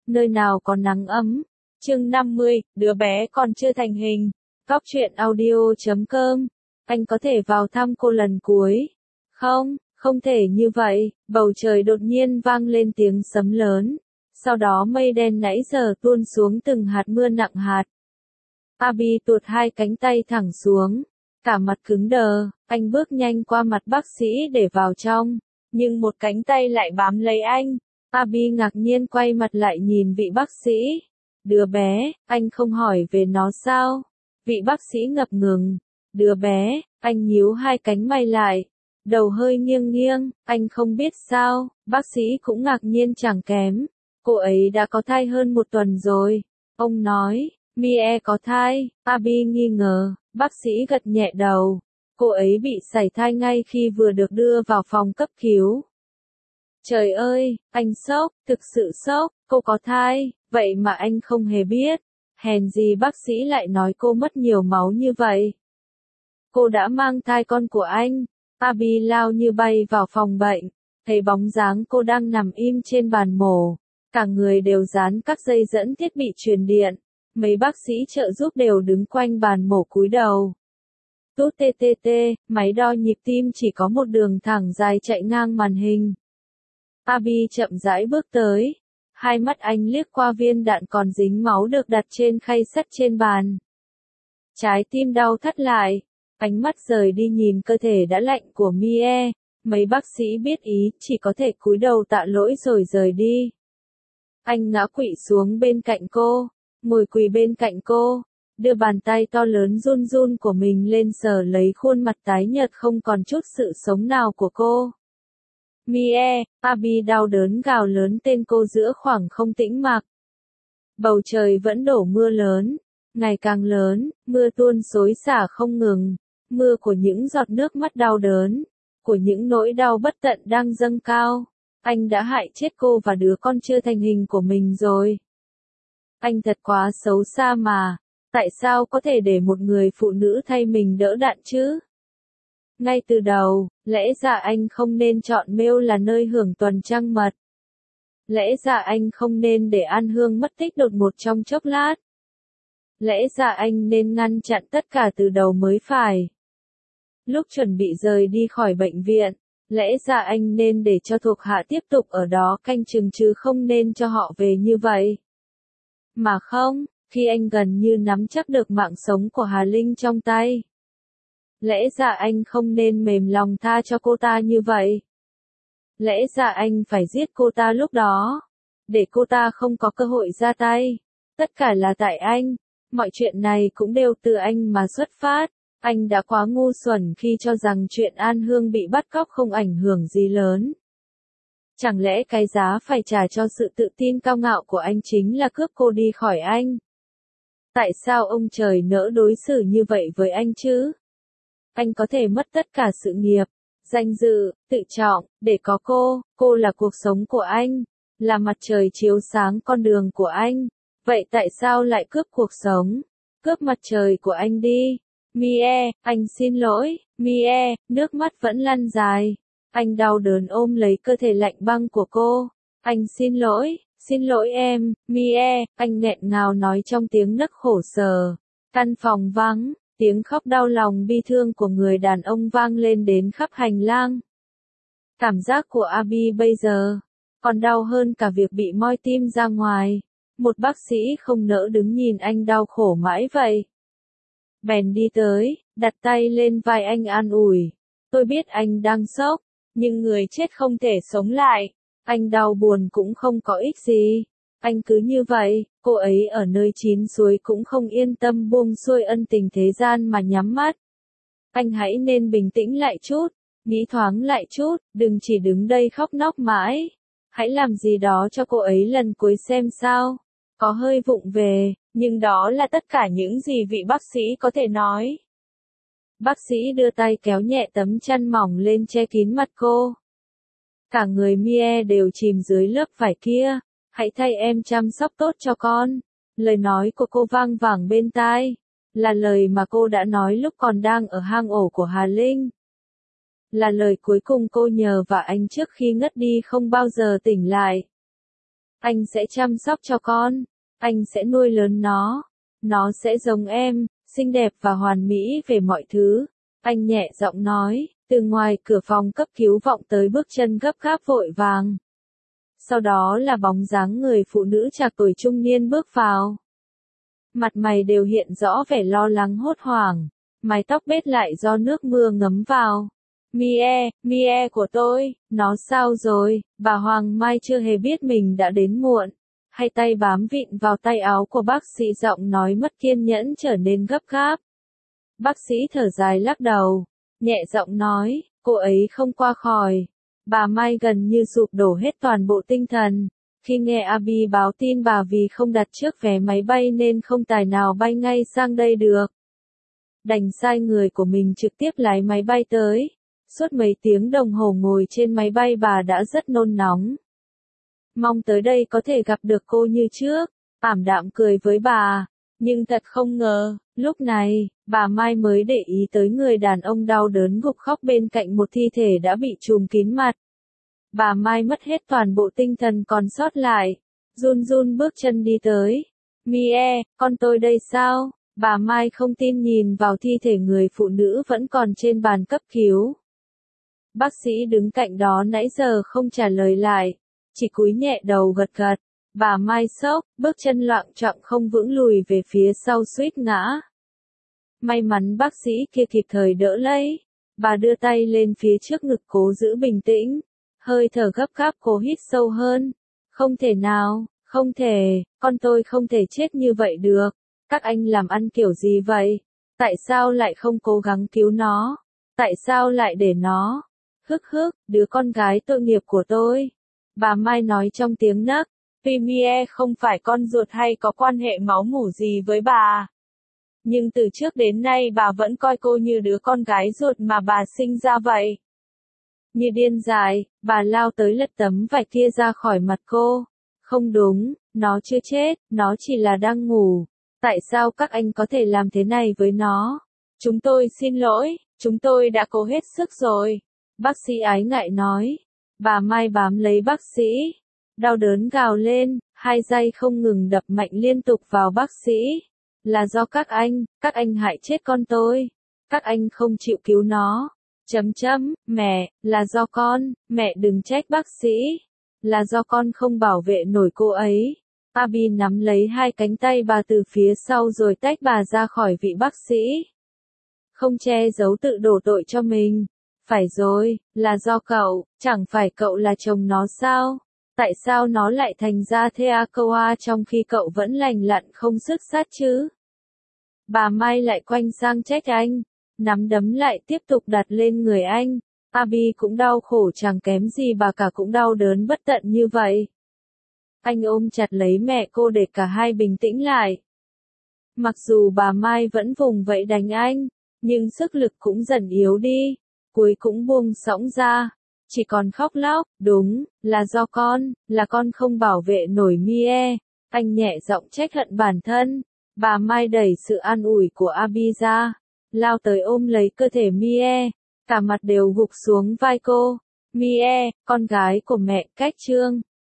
nơi nào có nắng ấm. Chương 50, đứa bé còn chưa thành hình. Góc truyện audio.com. Anh có thể vào thăm cô lần cuối. Không, không thể như vậy. Bầu trời đột nhiên vang lên tiếng sấm lớn. Sau đó mây đen nãy giờ tuôn xuống từng hạt mưa nặng hạt. Abby tuột hai cánh tay thẳng xuống. Cả mặt cứng đờ, anh bước nhanh qua mặt bác sĩ để vào trong. Nhưng một cánh tay lại bám lấy anh. Abby ngạc nhiên quay mặt lại nhìn vị bác sĩ. Đứa bé, anh không hỏi về nó sao? Vị bác sĩ ngập ngừng. Đứa bé, anh nhíu hai cánh mày lại. Đầu hơi nghiêng nghiêng, anh không biết sao, bác sĩ cũng ngạc nhiên chẳng kém. Cô ấy đã có thai hơn 1 tuần rồi. Ông nói, Mie có thai, Abby nghi ngờ, bác sĩ gật nhẹ đầu. Cô ấy bị sảy thai ngay khi vừa được đưa vào phòng cấp cứu. Trời ơi, anh sốc, thực sự sốc, cô có thai, vậy mà anh không hề biết. Hèn gì bác sĩ lại nói cô mất nhiều máu như vậy. Cô đã mang thai con của anh. Abby lao như bay vào phòng bệnh, thấy bóng dáng cô đang nằm im trên bàn mổ. Cả người đều dán các dây dẫn thiết bị truyền điện. Mấy bác sĩ trợ giúp đều đứng quanh bàn mổ cúi đầu. Tút TTT, máy đo nhịp tim chỉ có một đường thẳng dài chạy ngang màn hình. Abby chậm rãi bước tới. Hai mắt anh liếc qua viên đạn còn dính máu được đặt trên khay sắt trên bàn. Trái tim đau thắt lại. Ánh mắt rời đi nhìn cơ thể đã lạnh của Mie. Mấy bác sĩ biết ý, chỉ có thể cúi đầu tạ lỗi rồi rời đi. Anh ngã quỵ xuống bên cạnh cô, ngồi quỳ bên cạnh cô, đưa bàn tay to lớn run run của mình lên sờ lấy khuôn mặt tái nhợt không còn chút sự sống nào của cô. Mie, Abby đau đớn gào lớn tên cô giữa khoảng không tĩnh mạc. Bầu trời vẫn đổ mưa lớn, ngày càng lớn, mưa tuôn xối xả không ngừng, mưa của những giọt nước mắt đau đớn, của những nỗi đau bất tận đang dâng cao. Anh đã hại chết cô và đứa con chưa thành hình của mình rồi. Anh thật quá xấu xa mà, tại sao có thể để một người phụ nữ thay mình đỡ đạn chứ? Ngay từ đầu, lẽ ra anh không nên chọn Mail là nơi hưởng tuần trăng mật. Lẽ ra anh không nên để An Hương mất tích đột ngột trong chốc lát. Lẽ ra anh nên ngăn chặn tất cả từ đầu mới phải. Lúc chuẩn bị rời đi khỏi bệnh viện, lẽ ra anh nên để cho thuộc hạ tiếp tục ở đó canh chừng chứ không nên cho họ về như vậy. Mà không, khi anh gần như nắm chắc được mạng sống của Hà Linh trong tay. Lẽ ra anh không nên mềm lòng tha cho cô ta như vậy. Lẽ ra anh phải giết cô ta lúc đó, để cô ta không có cơ hội ra tay. Tất cả là tại anh, mọi chuyện này cũng đều từ anh mà xuất phát. Anh đã quá ngu xuẩn khi cho rằng chuyện An Hương bị bắt cóc không ảnh hưởng gì lớn. Chẳng lẽ cái giá phải trả cho sự tự tin cao ngạo của anh chính là cướp cô đi khỏi anh? Tại sao ông trời nỡ đối xử như vậy với anh chứ? Anh có thể mất tất cả sự nghiệp, danh dự, tự trọng, để có cô là cuộc sống của anh, là mặt trời chiếu sáng con đường của anh. Vậy tại sao lại cướp cuộc sống, cướp mặt trời của anh đi? Mie, anh xin lỗi, Mie, nước mắt vẫn lăn dài. Anh đau đớn ôm lấy cơ thể lạnh băng của cô. Anh xin lỗi em, Mie, anh nghẹn ngào nói trong tiếng nấc khổ sở. Căn phòng vắng, tiếng khóc đau lòng bi thương của người đàn ông vang lên đến khắp hành lang. Cảm giác của Abby bây giờ còn đau hơn cả việc bị moi tim ra ngoài. Một bác sĩ không nỡ đứng nhìn anh đau khổ mãi vậy. Bèn đi tới, đặt tay lên vai anh an ủi. Tôi biết anh đang sốc, nhưng người chết không thể sống lại. Anh đau buồn cũng không có ích gì. Anh cứ như vậy, cô ấy ở nơi chín suối cũng không yên tâm buông xuôi ân tình thế gian mà nhắm mắt. Anh hãy nên bình tĩnh lại chút, nghĩ thoáng lại chút, đừng chỉ đứng đây khóc nóc mãi. Hãy làm gì đó cho cô ấy lần cuối xem sao. Có hơi vụng về, nhưng đó là tất cả những gì vị bác sĩ có thể nói. Bác sĩ đưa tay kéo nhẹ tấm chăn mỏng lên che kín mặt cô. Cả người Mie đều chìm dưới lớp vải kia. Hãy thay em chăm sóc tốt cho con. Lời nói của cô vang vẳng bên tai. Là lời mà cô đã nói lúc còn đang ở hang ổ của Hà Linh. Là lời cuối cùng cô nhờ và anh trước khi ngất đi không bao giờ tỉnh lại. Anh sẽ chăm sóc cho con. Anh sẽ nuôi lớn nó. Nó sẽ giống em, xinh đẹp và hoàn mỹ về mọi thứ. Anh nhẹ giọng nói, từ ngoài cửa phòng cấp cứu vọng tới bước chân gấp gáp vội vàng. Sau đó là bóng dáng người phụ nữ trạc tuổi trung niên bước vào. Mặt mày đều hiện rõ vẻ lo lắng hốt hoảng, mái tóc bết lại do nước mưa ngấm vào. Mie, Mie của tôi, nó sao rồi? Bà Hoàng Mai chưa hề biết mình đã đến muộn. Hai tay bám vịn vào tay áo của bác sĩ, giọng nói mất kiên nhẫn trở nên gấp gáp. Bác sĩ thở dài lắc đầu, nhẹ giọng nói, cô ấy không qua khỏi. Bà Mai gần như sụp đổ hết toàn bộ tinh thần. Khi nghe Abi báo tin bà vì không đặt trước vé máy bay nên không tài nào bay ngay sang đây được. Đành sai người của mình trực tiếp lái máy bay tới. Suốt mấy tiếng đồng hồ ngồi trên máy bay bà đã rất nôn nóng. Mong tới đây có thể gặp được cô như trước, ảm đạm cười với bà. Nhưng thật không ngờ, lúc này, bà Mai mới để ý tới người đàn ông đau đớn gục khóc bên cạnh một thi thể đã bị trùm kín mặt. Bà Mai mất hết toàn bộ tinh thần còn sót lại, run run bước chân đi tới. Mie, con tôi đây sao? Bà Mai không tin nhìn vào thi thể người phụ nữ vẫn còn trên bàn cấp cứu. Bác sĩ đứng cạnh đó nãy giờ không trả lời lại, chỉ cúi nhẹ đầu gật gật. Bà Mai sốc, bước chân loạng choạng không vững lùi về phía sau suýt ngã. May mắn bác sĩ kia kịp thời đỡ lấy. Bà đưa tay lên phía trước ngực cố giữ bình tĩnh. Hơi thở gấp gáp cố hít sâu hơn. Không thể nào, không thể, con tôi không thể chết như vậy được. Các anh làm ăn kiểu gì vậy? Tại sao lại không cố gắng cứu nó? Tại sao lại để nó? Hức hức, đứa con gái tội nghiệp của tôi. Bà Mai nói trong tiếng nấc. Tuy Mie không phải con ruột hay có quan hệ máu mủ gì với bà. Nhưng từ trước đến nay bà vẫn coi cô như đứa con gái ruột mà bà sinh ra vậy. Như điên dại, bà lao tới lật tấm vải kia ra khỏi mặt cô. Không đúng, nó chưa chết, nó chỉ là đang ngủ. Tại sao các anh có thể làm thế này với nó? Chúng tôi xin lỗi, chúng tôi đã cố hết sức rồi. Bác sĩ ái ngại nói. Bà Mai bám lấy bác sĩ. Đau đớn gào lên, hai giây không ngừng đập mạnh liên tục vào bác sĩ. Là do các anh hại chết con tôi. Các anh không chịu cứu nó. Mẹ, là do con, mẹ đừng trách bác sĩ. Là do con không bảo vệ nổi cô ấy. Abi nắm lấy hai cánh tay bà từ phía sau rồi tách bà ra khỏi vị bác sĩ. Không che giấu tự đổ tội cho mình. Phải rồi, là do cậu, chẳng phải cậu là chồng nó sao? Tại sao nó lại thành ra Thea Koa trong khi cậu vẫn lành lặn không sức sát chứ? Bà Mai lại quanh sang trách anh, nắm đấm lại tiếp tục đặt lên người anh. Abi cũng đau khổ chẳng kém gì bà cả, cũng đau đớn bất tận như vậy. Anh ôm chặt lấy mẹ cô để cả hai bình tĩnh lại. Mặc dù bà Mai vẫn vùng vẫy đánh anh, nhưng sức lực cũng dần yếu đi, cuối cũng buông xõng ra. Chỉ còn khóc lóc, đúng, là do con, là con không bảo vệ nổi Mie. Anh nhẹ giọng trách hận bản thân. Bà Mai đẩy sự an ủi của Abi ra, lao tới ôm lấy cơ thể Mie, cả mặt đều gục xuống vai cô. Mie, con gái của mẹ, cách Trương.